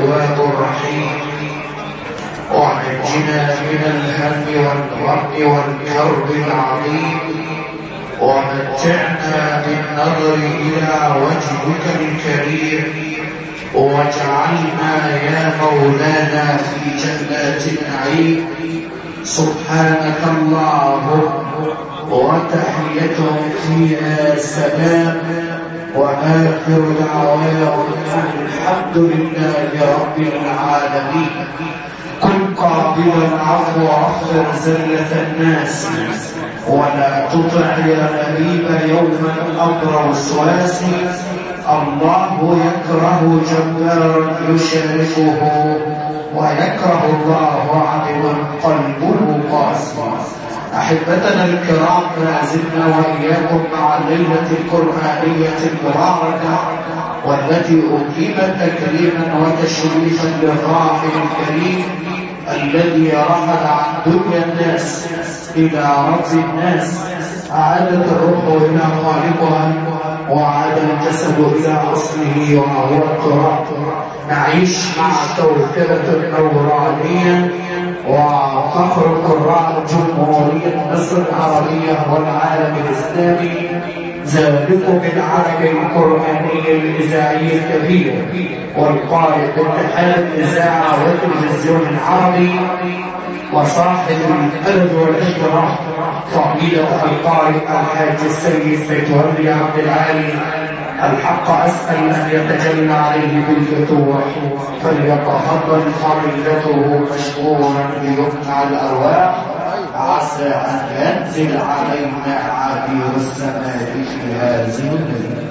التواب الرحيم، ونجنا من الهم والغم والكرب العظيم، ومتعنا بالنظر إلى وجهك الكريم، واجعلنا يا مولانا في جنات النعيم. سبحانك اللهم وتحيتهم فيها سلام، وآخر دعواهم الحمد لله رب العالمين. كن قابلا العفو واغفر زلة الناس، ولا تطع يا غريب يوما أمر وسواس. الله يكره جبارا يشاركه، ويكره الله عبد قلبه قاسي. أحبتنا الكرام، ما زلنا وإياكم مع الليلة القرآنية المباركة، والتي أقيمت تكريما وتشريفا للراحل الكريم الذي رحل عن دنيا الناس إلى رب الناس. عادت الروح إلى خالقها، وعاد الجسد إلى أصله وهو التراب. نعيش مع توفرة نورانية وفخر قراء جمهورية مصر العربية والعالم الإسلامي، ذلكم العالم القرآني الإذاعي الكبير والقائد باتحاد الإذاعة والتلفزيون العربي، وصاحب الأدب والإحترام فضيلة القارئ الحاج السيد متولي عبد العالي. الحق أسأل أن يتجلى عليه بالفتوح، فليتفضل فضيلته مشكورا بيمنع الأرواح، عسى أن ينزل علينا عبير السماء في هذه الليلة.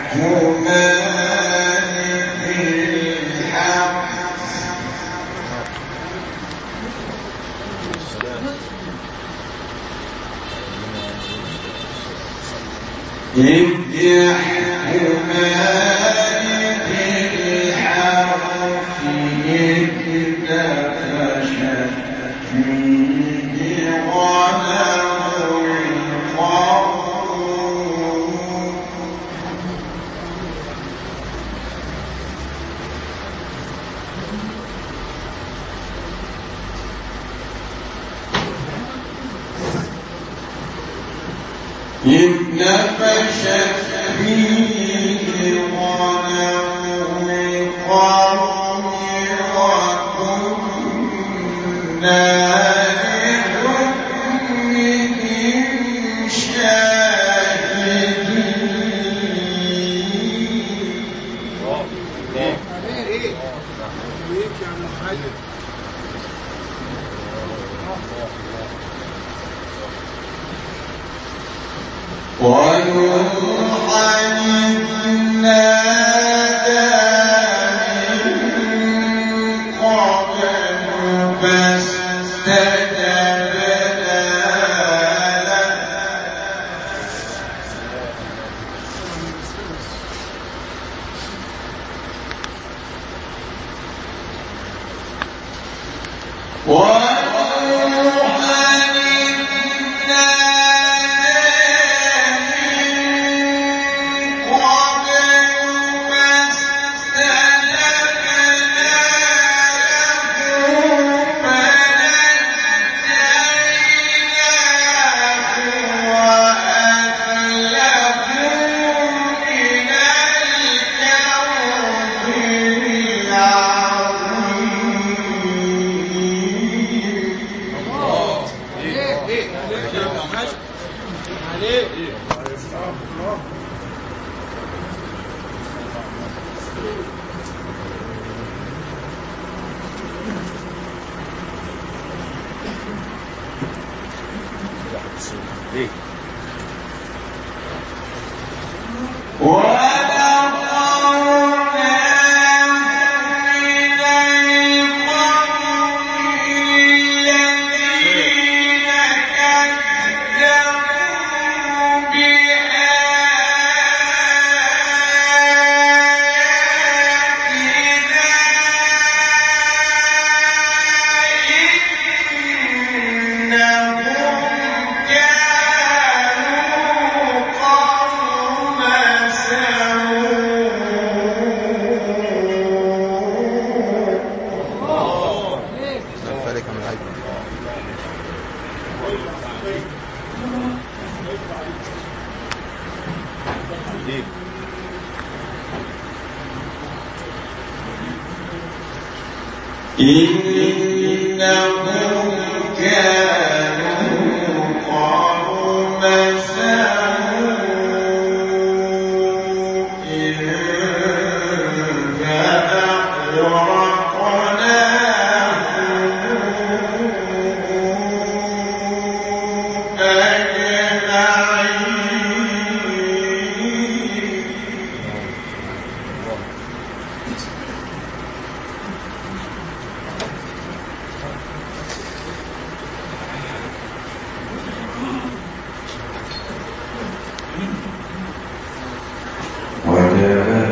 وجاء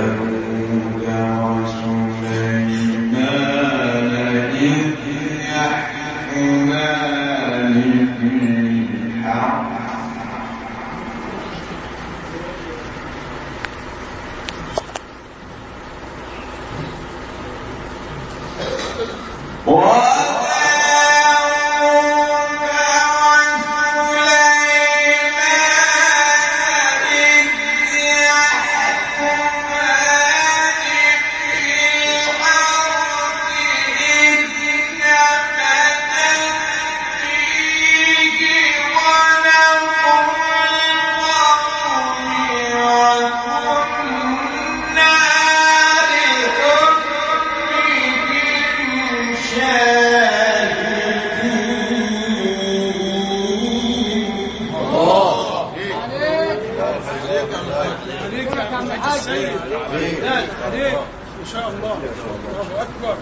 عليك يا عم الحاج. عليك ان شاء الله. الله اكبر.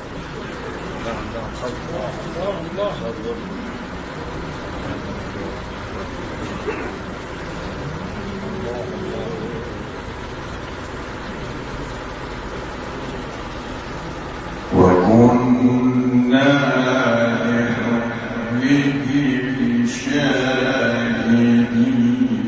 الله وكنا لحكمه شاهدين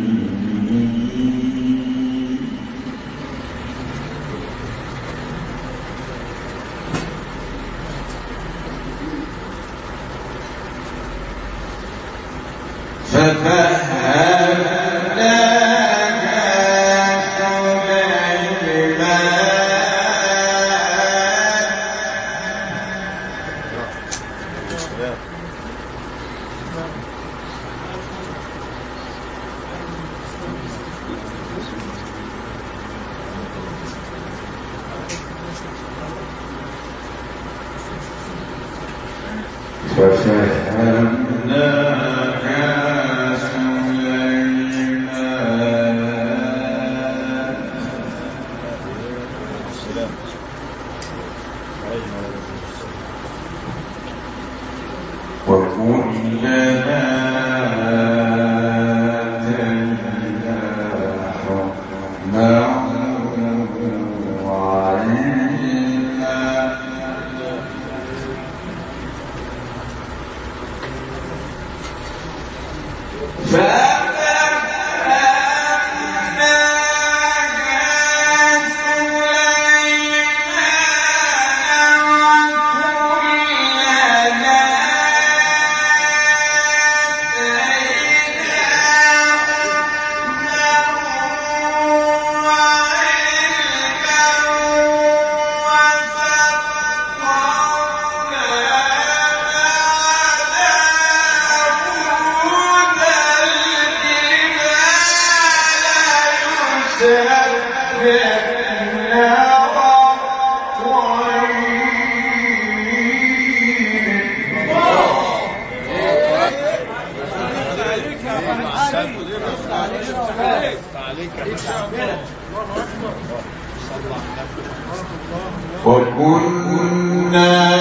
وكنا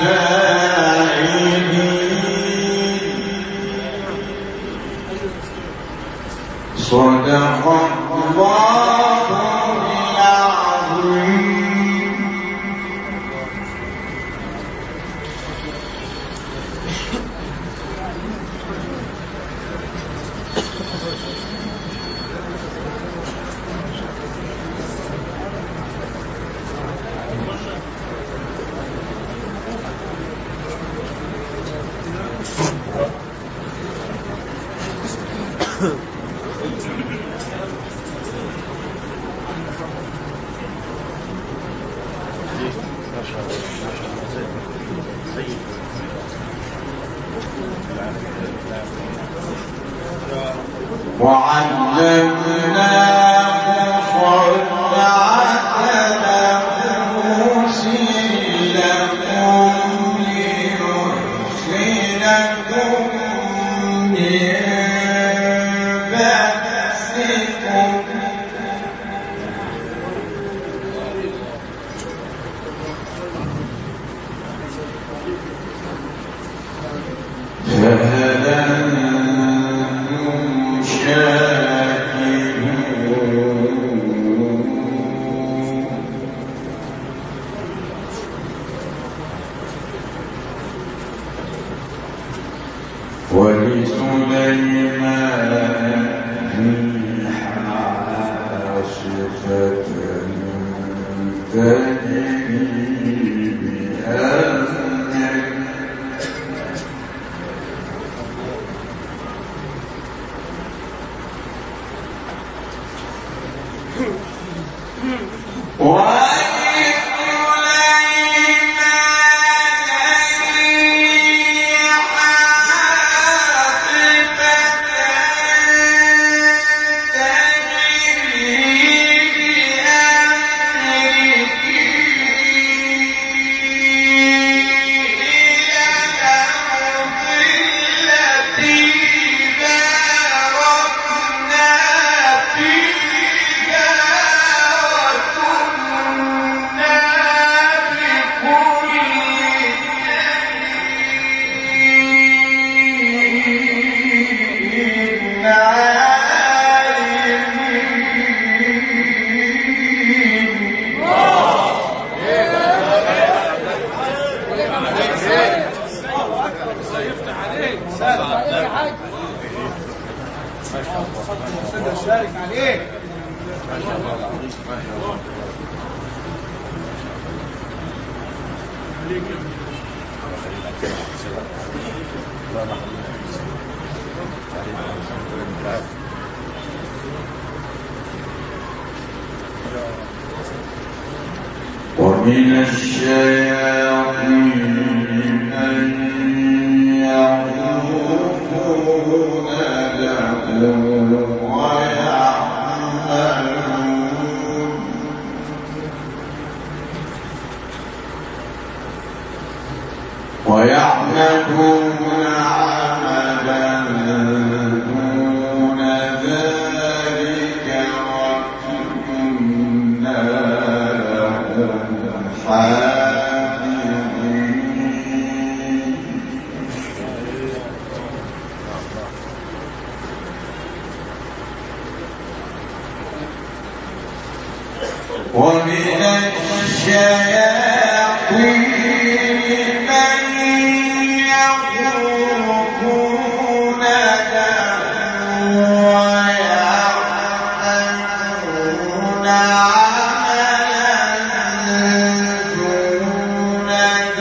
صدق الله العظيم. وعلمناه صنعة لبوس لكم ليحصنكم من بأسكم. فهل أنتم شاكرون؟ ولسليمان الريح عاصفة تجري بأمره فيها ومن الشياطين أن يعوفون له ويعملون عملا دون ذلك وكنا لهم حافظين ومن الشياطين من يخرجون له ويعملون عملا دون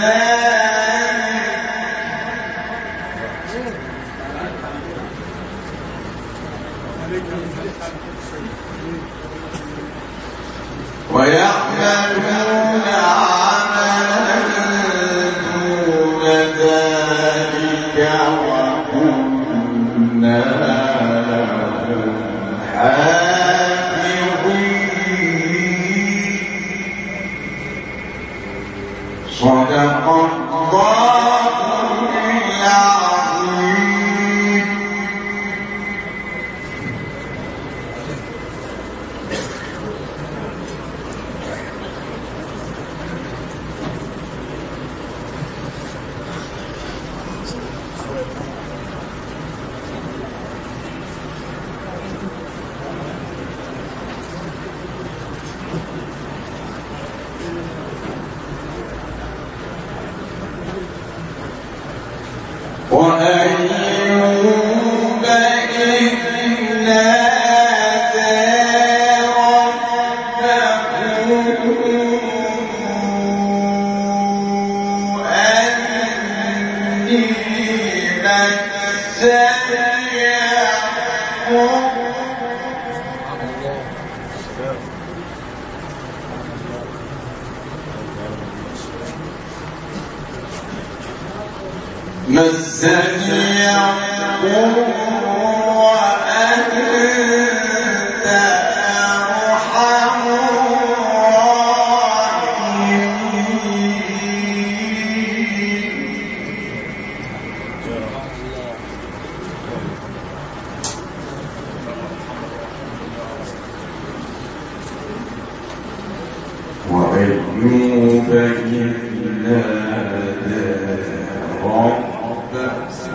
ذلك وكنا لهم حافظين صدق الله العظيم. وأيوب إذ نادى ربه أني مسني مسني الضر وأنت أرحم الراحمين. وأيوب إذ نادى ربه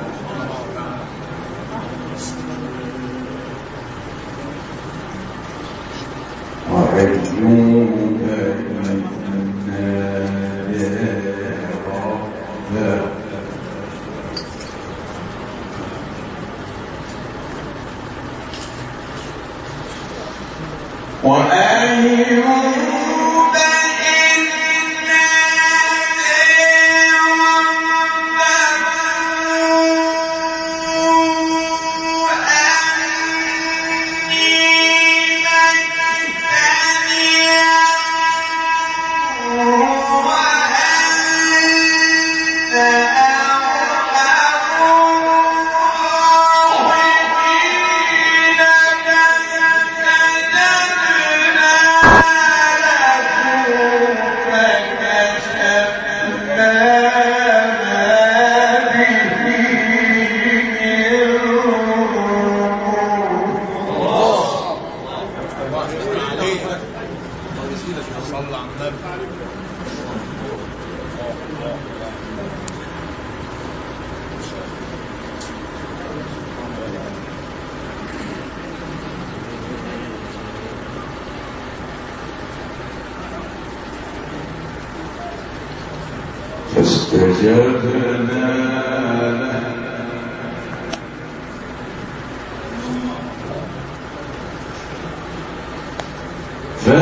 فاستجبنا له فاستجبنا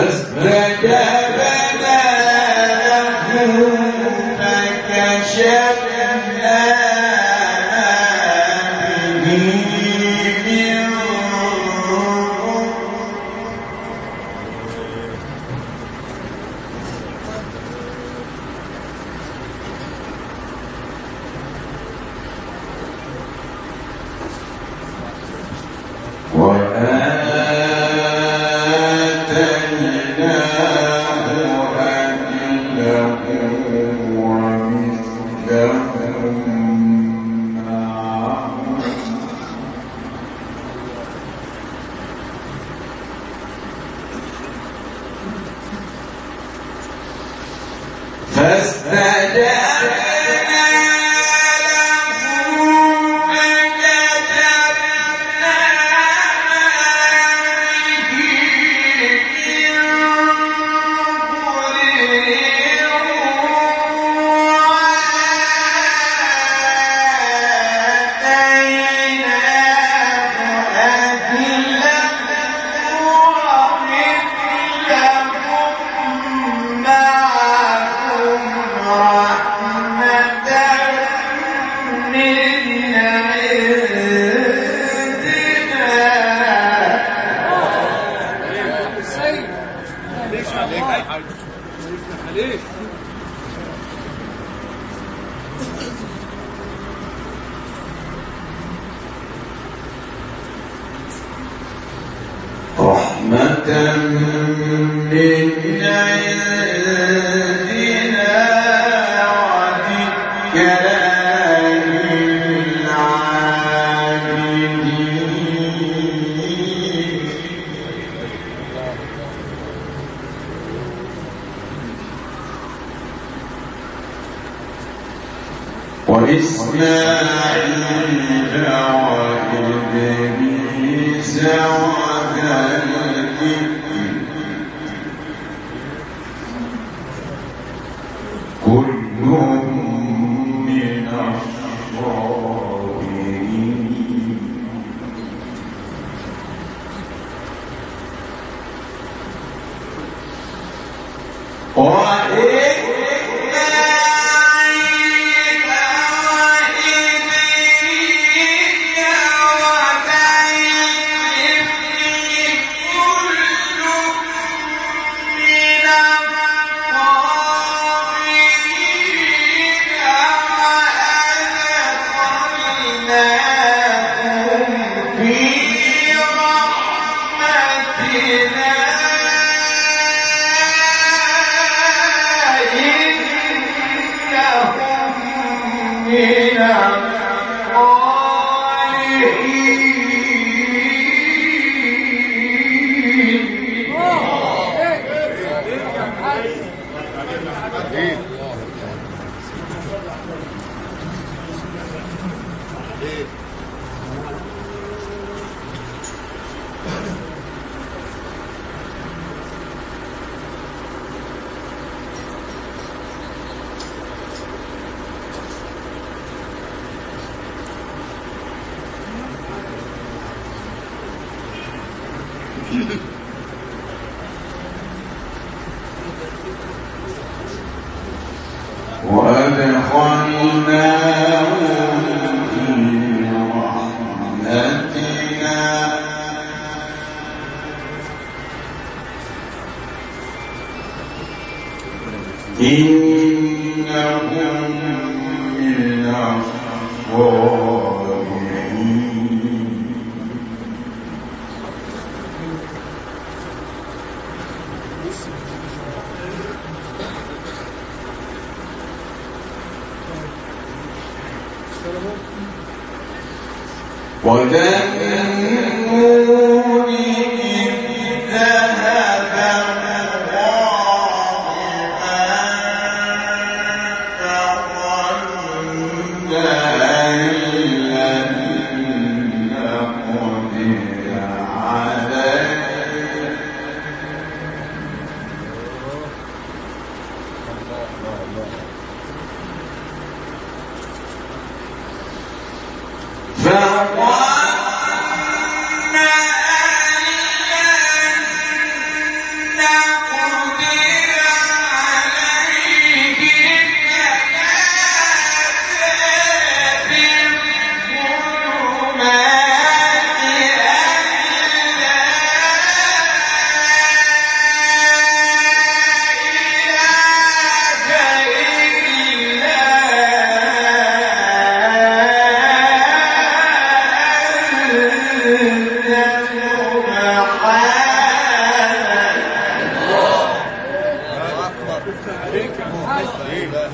فظن أن لن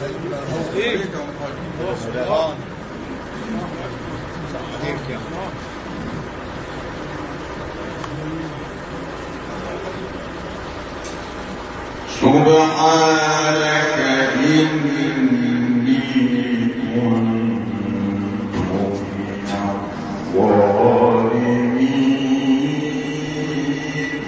سبحانك إني كنت من الظالمين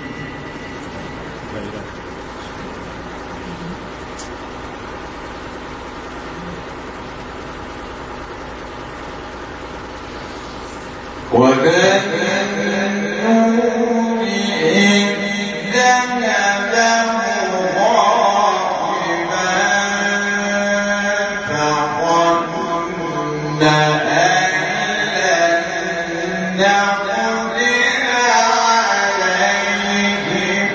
وذنون إذ ذهب مغاضبا فظن أن لن نقدر عليه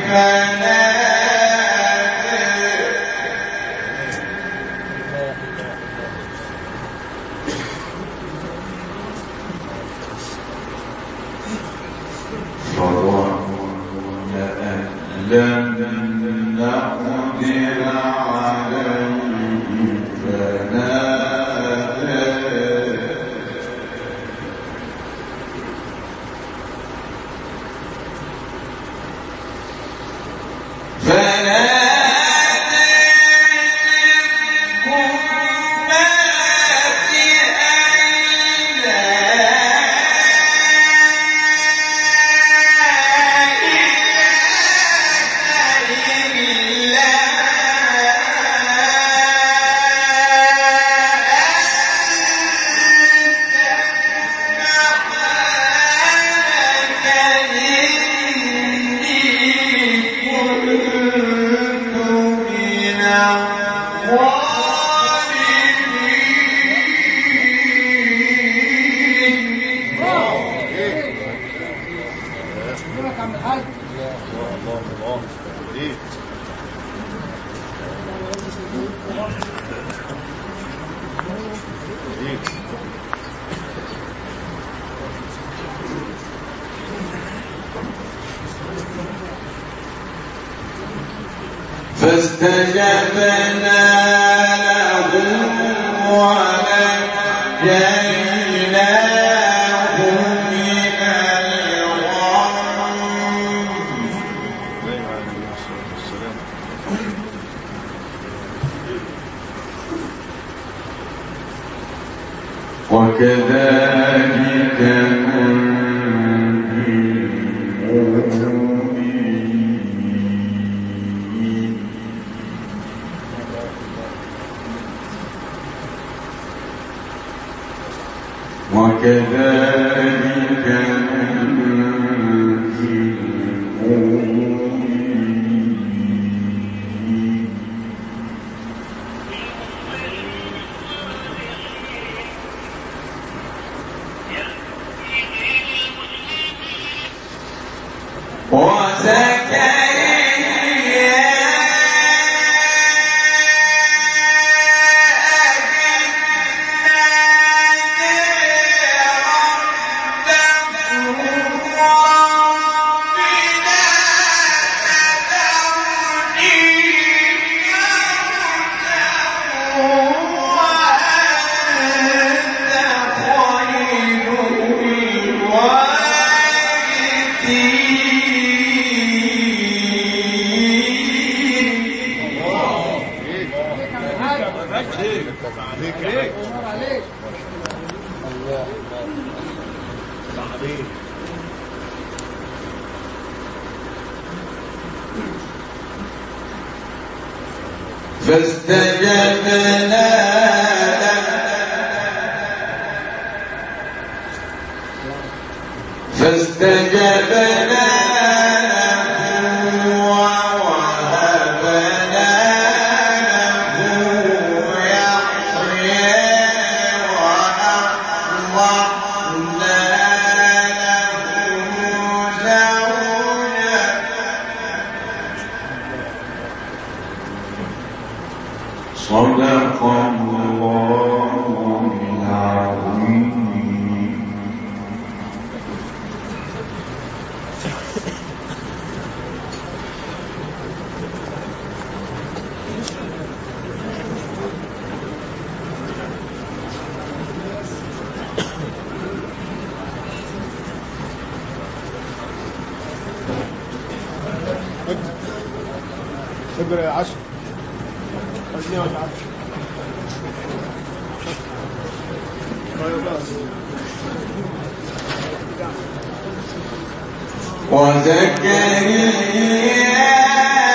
فاستجبنا له ونجيناه من الغم وكذلك ننجي المؤمنين وكذلك ننجي المؤمنين فاستجبنا له ووهبنا له يحيى وأصلحنا له زوجه صدق الله العظيم. فجر 10 أجنية ولا 10 وزكريا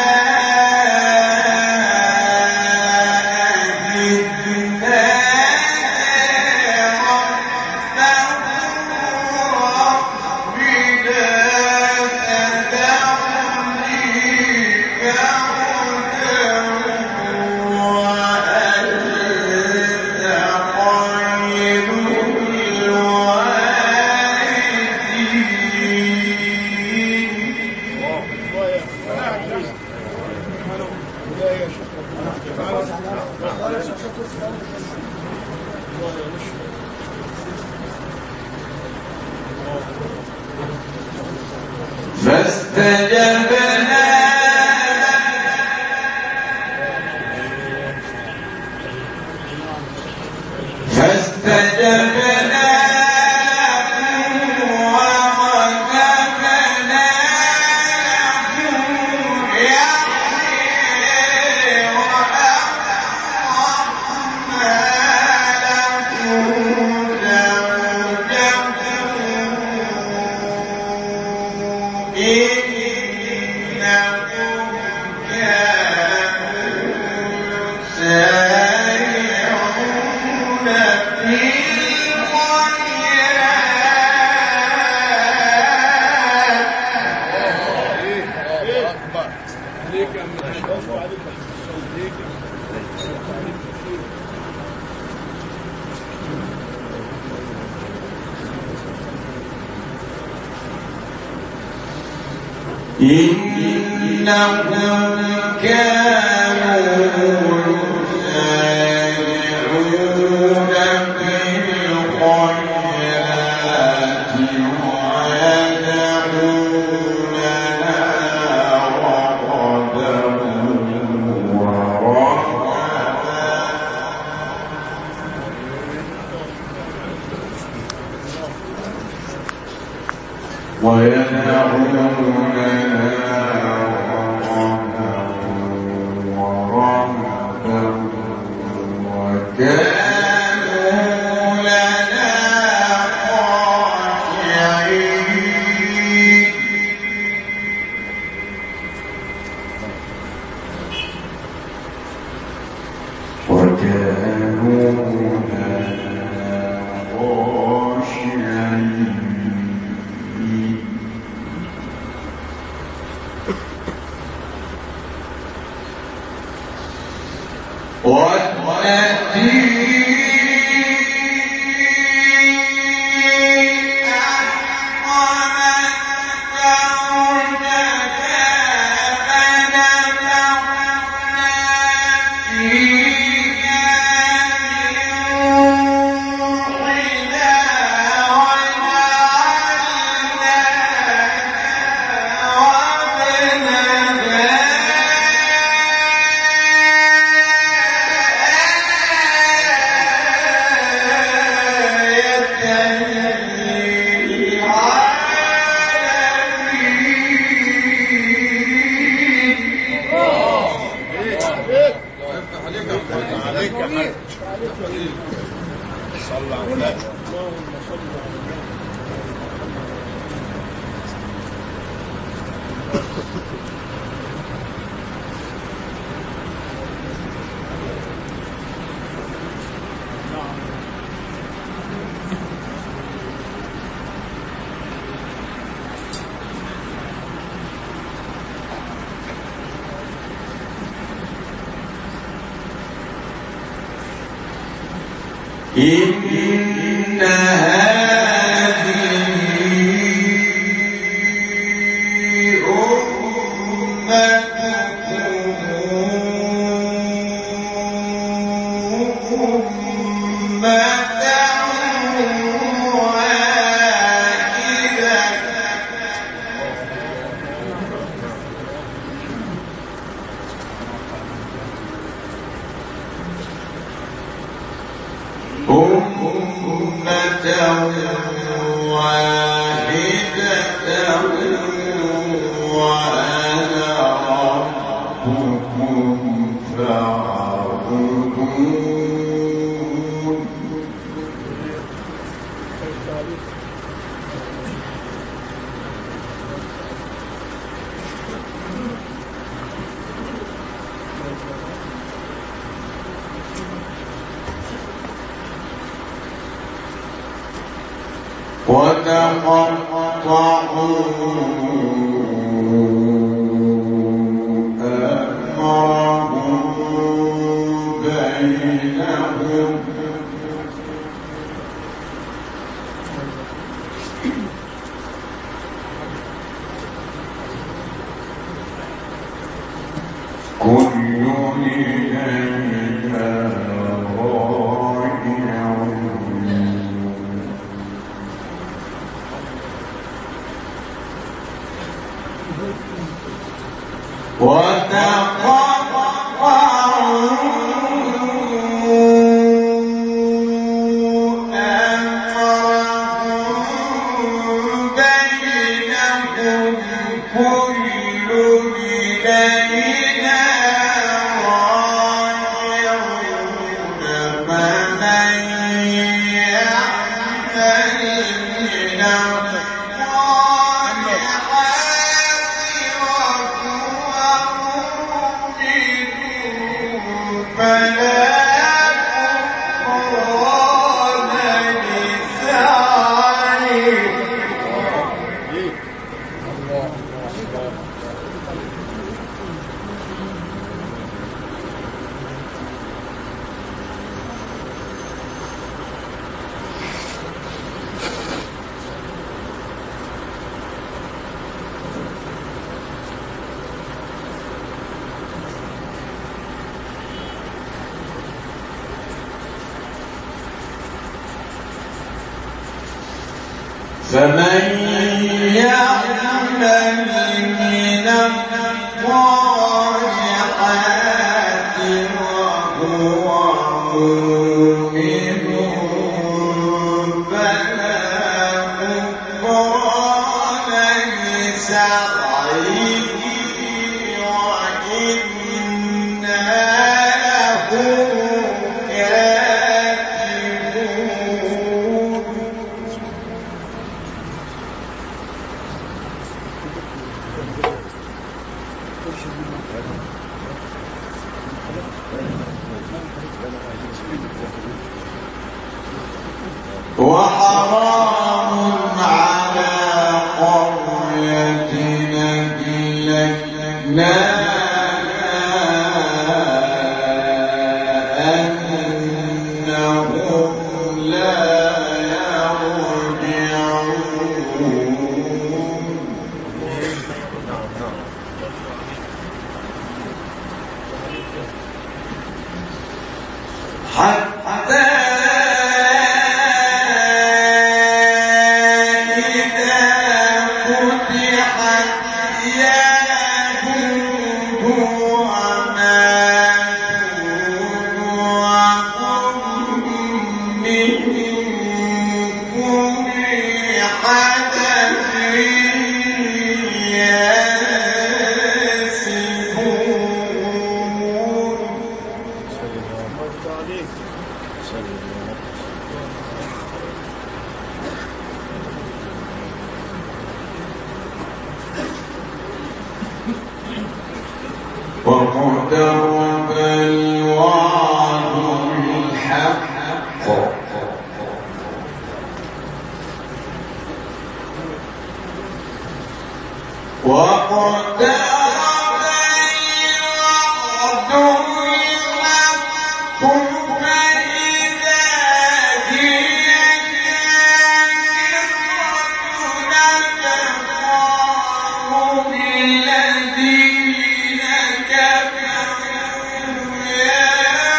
إنهم كانوا يسارعون في الخيرات ويدعوننا رغبا ورهبا ويدعوننا إن هذه واحدة وأنا فمن يعمل من الصالحات وهو مؤمن فلا كفران لسعيه وإنا له وحرام على قرية أهلكناها أنهم لا يرجعون حتى واقترب الوعد الحق واقترب الوعد الحق فإذا هي كاملة تقام الذين كفروا يا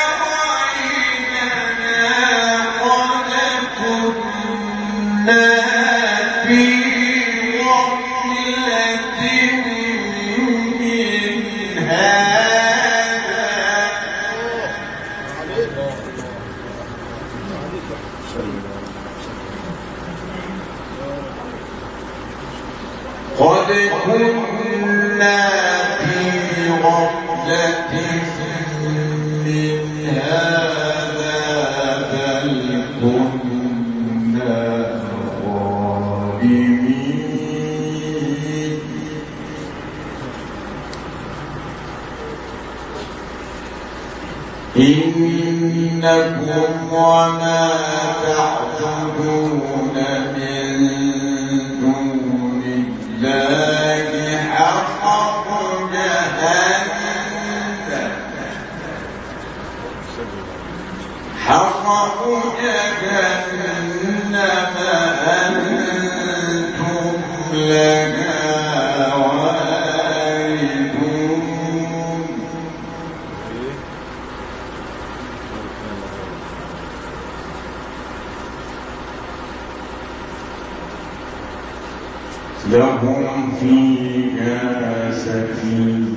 ويلنا قد كنا في غفلة من هذا قد كنا في غفلة إنكم وما تعبدون من دون الله حصب جهنم أنتم لها واردون لهم فيها سفينة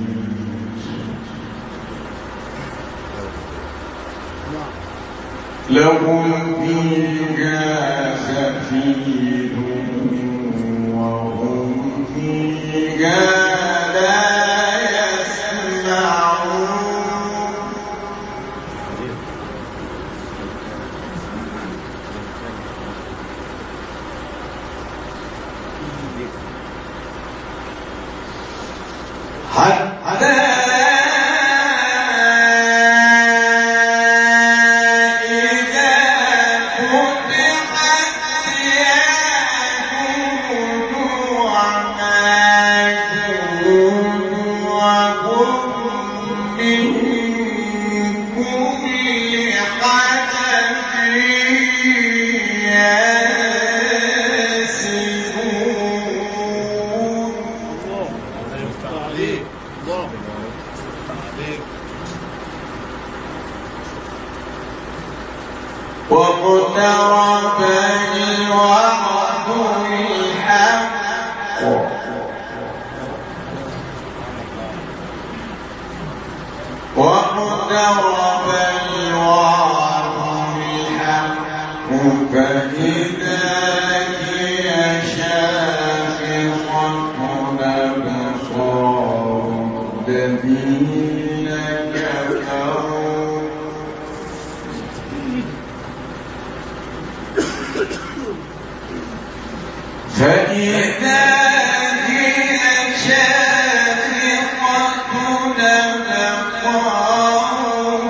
وهم فيها لا يسمعون حتى واقترب الوعد الحق فإذا هي شاخصة أبصار الذين كفروا فإذا هي شاخصة أبصار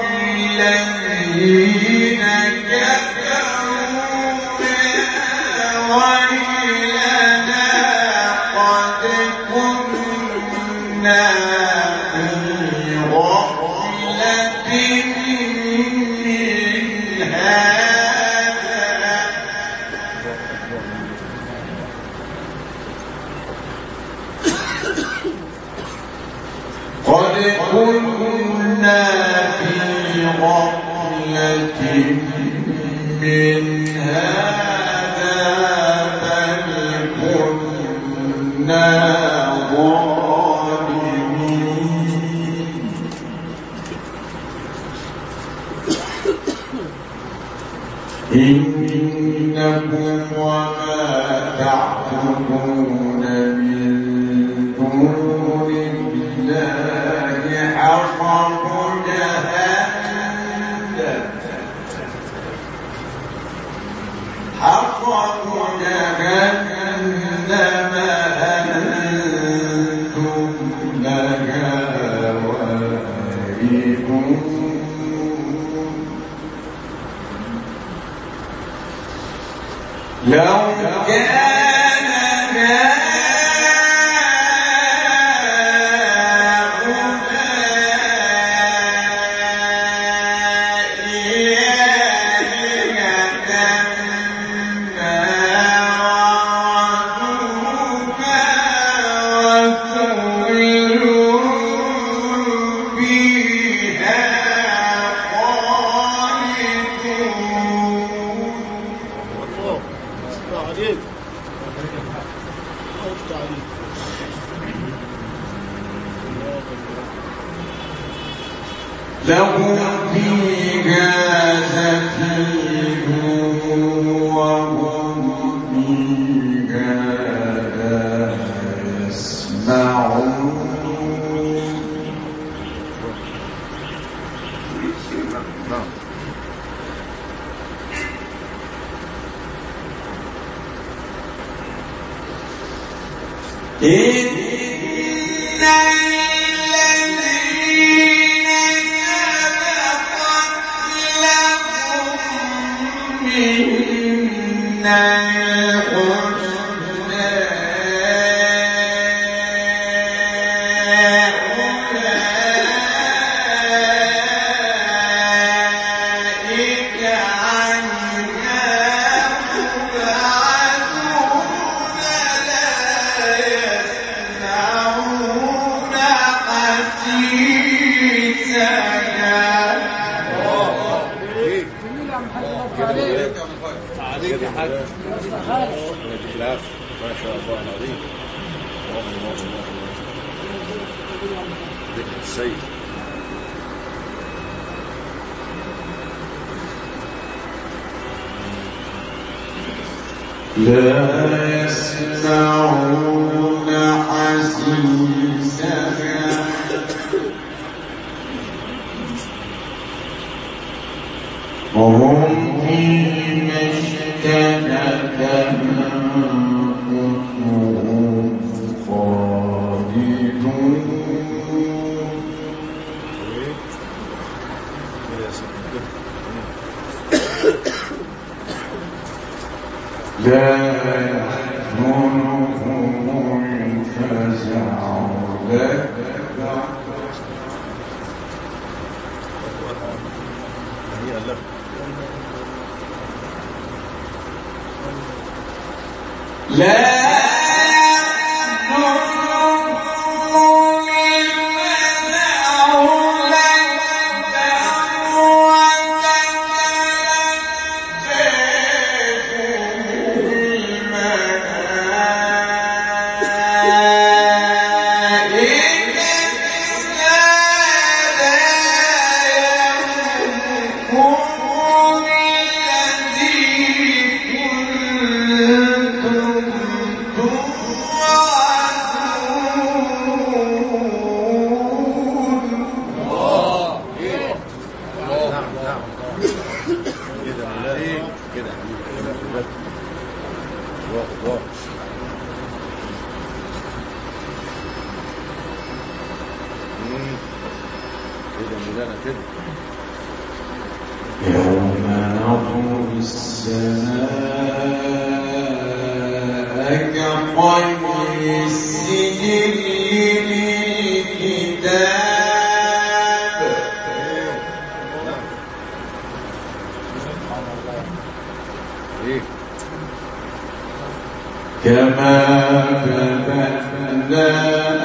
الذين كفروا ويلنا قد كنا في غفلة من هذا قد كنا في غفلة من هذا بل كنا ظالمين إنكم وما تعبدون من دون الله حصب جهنم أنتم لها واردون لو كان لهم فيها زفير وهم فيها لا يسمعون نعم. إن الذين سبقت لهم منا الحسنى أولئك عنها مبعدون لا يسمعون حسيسها. جميل يا عم حاج، الله عليك. عليك يا حاج. ما شاء الله العظيم. الله ذكر السيد. لا يسمعون حسيسها وهم فيما اشتهت أنفسهم خالدون. لا يحزنهم الفزع الأكبر لا يوم نطوي السماء كطي السجل للكتاب كما بدأنا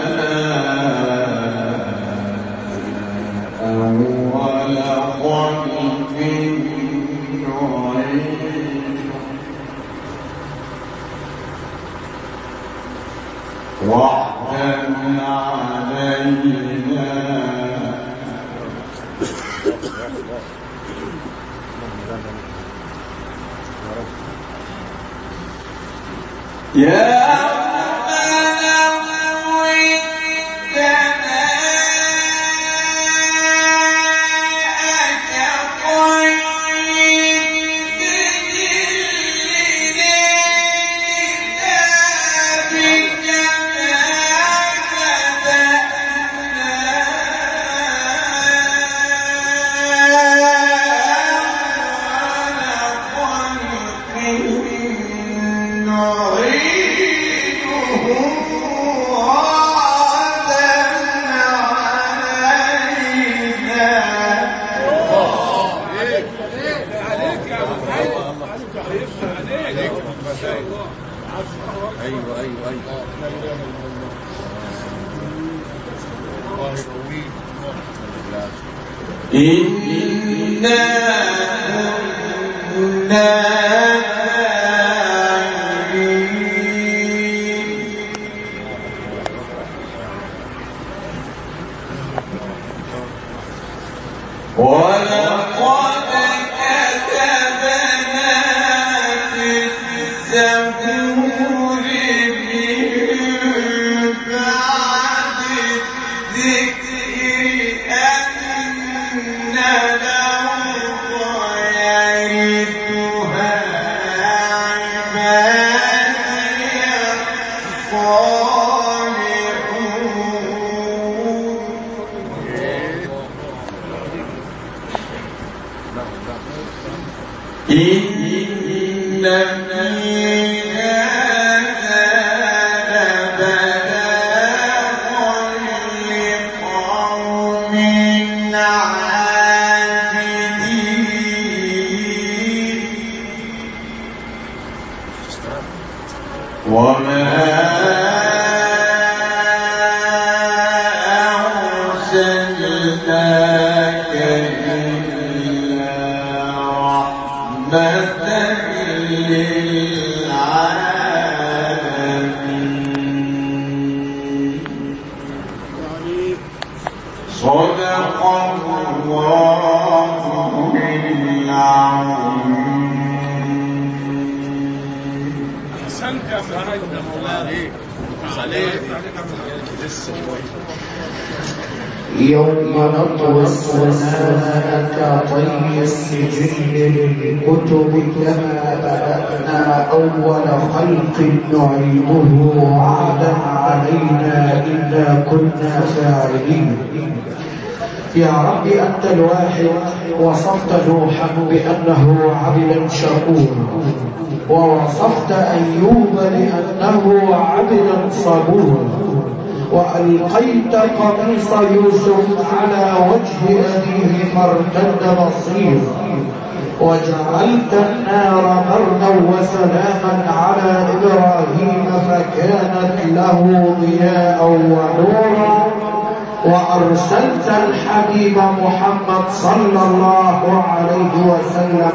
أول خلق نعيد وعدا علينا يا إنا كنا ولقد كتبنا في الزبور من بعد الذكر أن له يوم نطوي السماء كطي السجل للكتب كما بدأنا أول خلق نعيده وعدا علينا إنا كنا فاعلين. يا رب أنت الواحد وصفت نوحا بأنه عبد شكور، ووصفت أيوب لأنه عبد صبور، وألقيت قميص يوسف على وجه أبيه فارتد بصير، وجعلت النار بردا وسلاما على إبراهيم فكانت له ضياء ونورا، وأرسلت الحبيب محمد صلى الله عليه وسلم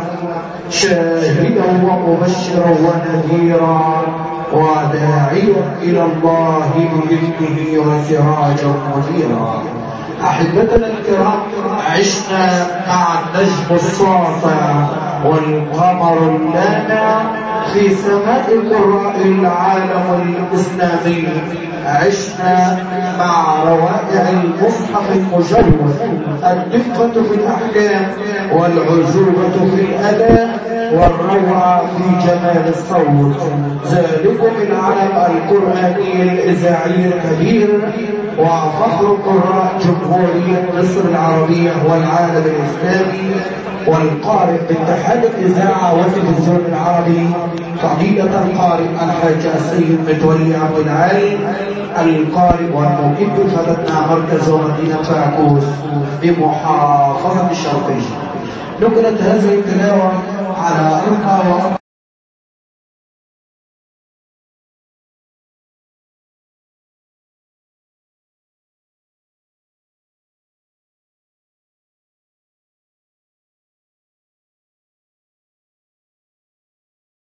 شاهدا ومبشرا ونذيرا وداعيا إلى الله بإذنه وسراجا منيرا. أحبتنا الكرام، عشنا مع النجم الساطع والقمر اللامع في سماء قراء العالم الإسلامي، عشنا مع روائع المصحف المجود، الدقة في الأحكام والعزوبة في الأداء والروعة في جمال الصوت. ذلكم العلم القرآني الإذاعي الكبير وفخر قراء جمهورية مصر العربية والعالم الإسلامي، والقارئ باتحاد الإذاعة والتلفزيون العربي فضيلة القارئ الحاج السيد متولي عبد العالي، القارئ والمؤكد فتتنا مركز مدينة فاكوس بمحافظة الشرقية. نقلت هذه التلاوة على أرقى